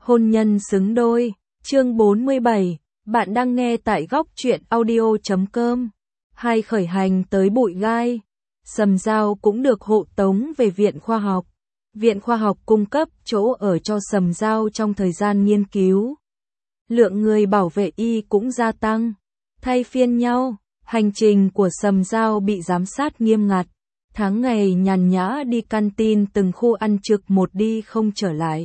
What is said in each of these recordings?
Hôn nhân xứng đôi, chương 47, bạn đang nghe tại góc truyện audio.com. Hai khởi hành tới bụi gai, Sầm Dao cũng được hộ tống về Viện Khoa học. Viện Khoa học cung cấp chỗ ở cho Sầm Dao trong thời gian nghiên cứu. Lượng người bảo vệ y cũng gia tăng, thay phiên nhau, hành trình của Sầm Dao bị giám sát nghiêm ngặt. Tháng ngày nhàn nhã đi canteen từng khu ăn trực một đi không trở lại.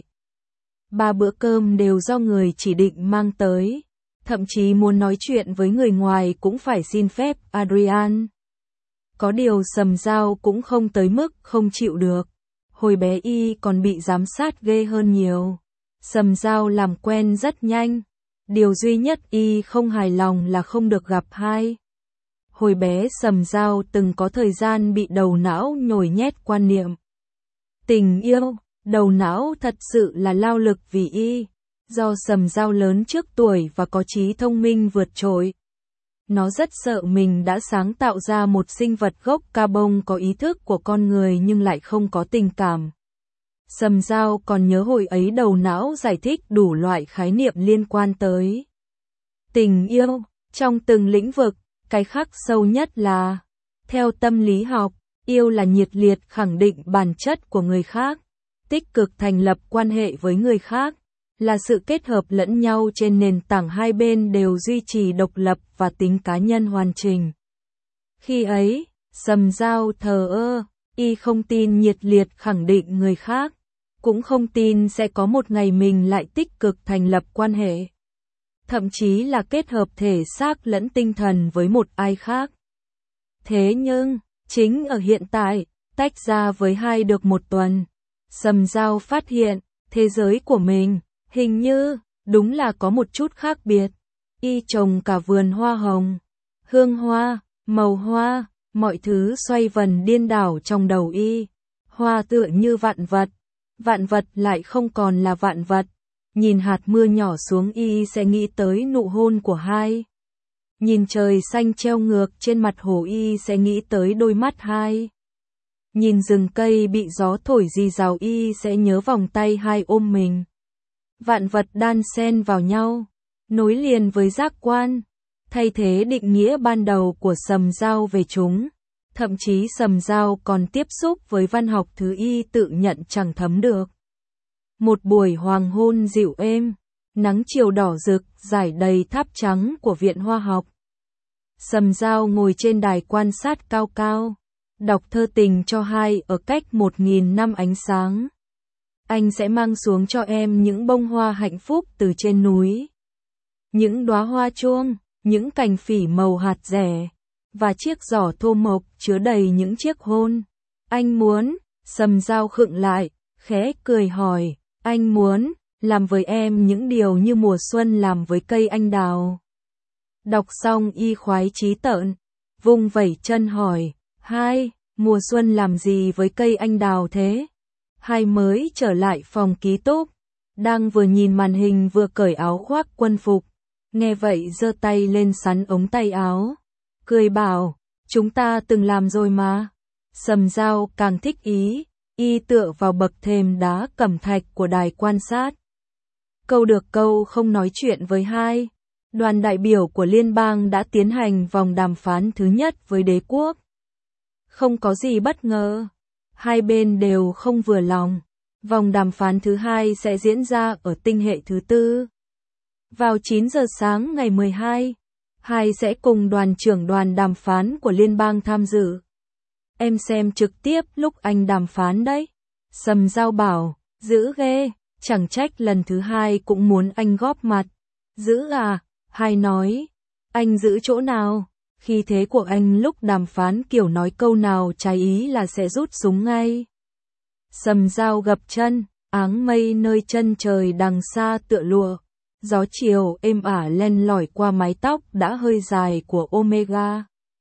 3 bữa cơm đều do người chỉ định mang tới. Thậm chí muốn nói chuyện với người ngoài cũng phải xin phép Adrian. Có điều Sầm Dao cũng không tới mức không chịu được. Hồi bé y còn bị giám sát ghê hơn nhiều. Sầm Dao làm quen rất nhanh. Điều duy nhất y không hài lòng là không được gặp hai. Hồi bé Sầm Dao từng có thời gian bị đầu não nhồi nhét quan niệm tình yêu, đầu não thật sự là lao lực vì y. Do Sầm Dao lớn trước tuổi và có trí thông minh vượt trội. Nó rất sợ mình đã sáng tạo ra một sinh vật gốc carbon có ý thức của con người nhưng lại không có tình cảm. Sầm Dao còn nhớ hồi ấy đầu não giải thích đủ loại khái niệm liên quan tới tình yêu, trong từng lĩnh vực. Cái khắc sâu nhất là, theo tâm lý học, yêu là nhiệt liệt khẳng định bản chất của người khác, tích cực thành lập quan hệ với người khác, là sự kết hợp lẫn nhau trên nền tảng hai bên đều duy trì độc lập và tính cá nhân hoàn chỉnh. Khi ấy, Sầm Dao thờ ơ, y không tin nhiệt liệt khẳng định người khác, cũng không tin sẽ có một ngày mình lại tích cực thành lập quan hệ. Thậm chí là kết hợp thể xác lẫn tinh thần với một ai khác. Thế nhưng, chính ở hiện tại, tách ra với hai được một tuần, Sầm Dao phát hiện, thế giới của mình, hình như, đúng là có một chút khác biệt. Y trồng cả vườn hoa hồng, hương hoa, màu hoa, mọi thứ xoay vần điên đảo trong đầu y. Hoa tựa như vạn vật lại không còn là vạn vật. Nhìn hạt mưa nhỏ xuống y sẽ nghĩ tới nụ hôn của hai. Nhìn trời xanh treo ngược trên mặt hồ y sẽ nghĩ tới đôi mắt hai. Nhìn rừng cây bị gió thổi rì rào y sẽ nhớ vòng tay hai ôm mình. Vạn vật đan xen vào nhau, nối liền với giác quan, thay thế định nghĩa ban đầu của Sầm Dao về chúng. Thậm chí Sầm Dao còn tiếp xúc với văn học thứ y tự nhận chẳng thấm được. Một buổi hoàng hôn dịu êm, nắng chiều đỏ rực rải đầy tháp trắng của Viện Hoa học. Sầm Dao ngồi trên đài quan sát cao cao, đọc thơ tình cho hai ở cách 1000 năm ánh sáng. Anh sẽ mang xuống cho em những bông hoa hạnh phúc từ trên núi. Những đóa hoa chuông, những cành phỉ màu hạt rẻ, và chiếc giỏ thô mộc chứa đầy những chiếc hôn. Anh muốn, Sầm Dao khựng lại, khẽ cười hỏi. Anh muốn làm với em những điều như mùa xuân làm với cây anh đào. Đọc xong y khoái chí tợn, vung vẩy chân hỏi, hai, mùa xuân làm gì với cây anh đào thế? Hai mới trở lại phòng ký túc, đang vừa nhìn màn hình vừa cởi áo khoác quân phục. Nghe vậy giơ tay lên sắn ống tay áo, cười bảo, chúng ta từng làm rồi mà. Sầm Dao càng thích ý. Y tựa vào bậc thềm đá cẩm thạch của đài quan sát. Câu được câu không nói chuyện với hai. Đoàn đại biểu của liên bang đã tiến hành vòng đàm phán thứ nhất với đế quốc. Không có gì bất ngờ. Hai bên đều không vừa lòng. Vòng đàm phán thứ hai sẽ diễn ra ở tinh hệ thứ tư. Vào 9 giờ sáng ngày 12, hai sẽ cùng đoàn trưởng đoàn đàm phán của liên bang tham dự. Em xem trực tiếp lúc anh đàm phán đấy. Sầm Dao bảo, giữ ghê, chẳng trách lần thứ hai cũng muốn anh góp mặt. Giữ à? Hai nói, anh giữ chỗ nào? Khi thế của anh lúc đàm phán kiểu nói câu nào trái ý là sẽ rút súng ngay. Sầm Dao gập chân, áng mây nơi chân trời đằng xa tựa lụa. Gió chiều êm ả len lỏi qua mái tóc đã hơi dài của Omega.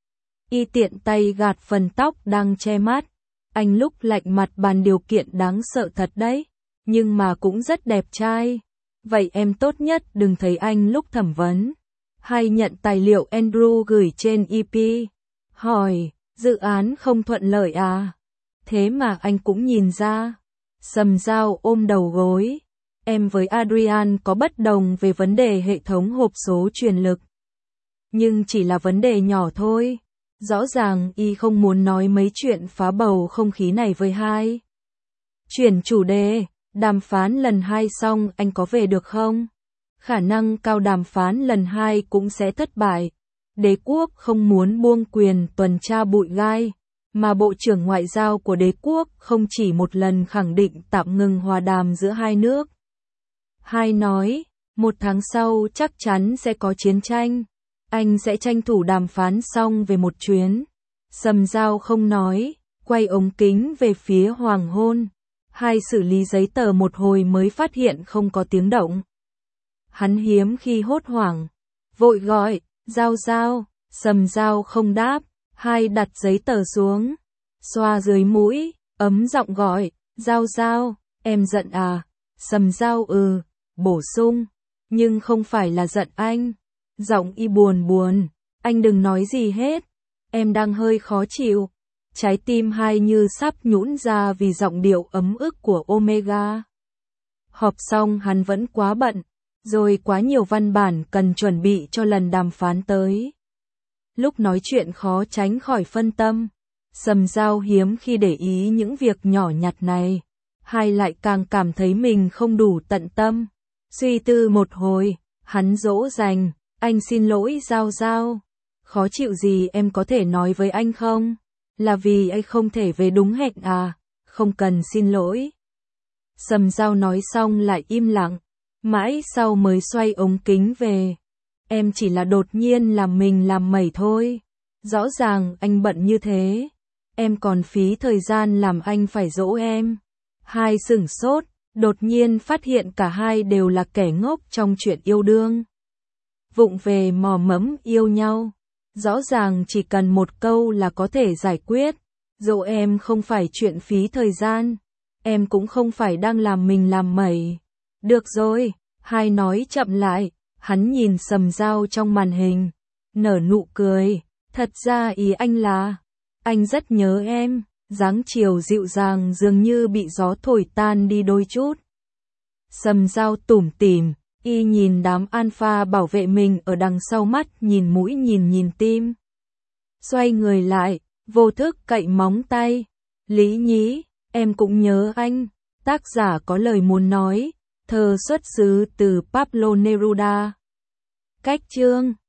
Y tiện tay gạt phần tóc đang che mắt. Anh lúc lạnh mặt bàn điều kiện đáng sợ thật đấy, nhưng mà cũng rất đẹp trai. Vậy em tốt nhất đừng thấy anh lúc thẩm vấn. Hay nhận tài liệu Andrew gửi trên EP. Hỏi, dự án không thuận lợi à? Thế mà anh cũng nhìn ra. Sầm Dao ôm đầu gối. em với Adrian có bất đồng về vấn đề hệ thống hộp số truyền lực. Nhưng chỉ là vấn đề nhỏ thôi. Rõ ràng y không muốn nói mấy chuyện phá bầu không khí này với hai. Chuyển chủ đề, đàm phán lần 2 xong anh có về được không? Khả năng cao đàm phán lần 2 cũng sẽ thất bại. Đế quốc không muốn buông quyền tuần tra bụi gai, mà Bộ trưởng Ngoại giao của đế quốc không chỉ một lần khẳng định tạm ngừng hòa đàm giữa hai nước. Hai nói, 1 tháng sau chắc chắn sẽ có chiến tranh. Anh sẽ tranh thủ đàm phán xong về một chuyến. Sầm Dao không nói, quay ống kính về phía hoàng hôn. Hai xử lý giấy tờ một hồi mới phát hiện không có tiếng động. Hắn hiếm khi hốt hoảng, vội gọi, Dao Dao, Sầm Dao không đáp, hai đặt giấy tờ xuống, xoa dưới mũi, ấm giọng gọi, Dao Dao, em giận à? Sầm Dao bổ sung, nhưng không phải là giận anh. Giọng y buồn buồn, anh đừng nói gì hết, em đang hơi khó chịu. Trái tim hai như sắp nhũn ra vì giọng điệu ấm ức của Omega. Họp xong hắn vẫn quá bận, rồi quá nhiều văn bản cần chuẩn bị cho lần đàm phán tới. Lúc nói chuyện khó tránh khỏi phân tâm, Sầm Dao hiếm khi để ý những việc nhỏ nhặt này. Hai lại càng cảm thấy mình không đủ tận tâm. Suy tư một hồi, hắn dỗ dành, anh xin lỗi Dao Dao. Khó chịu gì em có thể nói với anh không? Là vì anh không thể về đúng hẹn à? Không cần xin lỗi. Sầm Dao nói xong lại im lặng, mãi sau mới xoay ống kính về. Em chỉ là đột nhiên làm mình làm mẩy thôi. Rõ ràng anh bận như thế. Em còn phí thời gian làm anh phải dỗ em. Hai sửng sốt, đột nhiên phát hiện cả hai đều là kẻ ngốc trong chuyện yêu đương. Vụng về mò mẫm yêu nhau. Rõ ràng chỉ cần một câu là có thể giải quyết. Dỗ em không phải chuyện phí thời gian. Em cũng không phải đang làm mình làm mẩy. Được rồi, hai nói chậm lại. Hắn nhìn Sầm Dao trong màn hình, nở nụ cười. Thật ra ý anh là, anh rất nhớ em. Dáng chiều dịu dàng dường như bị gió thổi tan đi đôi chút. Sầm Dao tủm tỉm, y nhìn đám alpha bảo vệ mình ở đằng sau mắt nhìn mũi nhìn tim. Xoay người lại, vô thức cậy móng tay. Lý Nhĩ, em cũng nhớ anh. Tác giả có lời muốn nói, thơ xuất xứ từ Pablo Neruda. Cách chương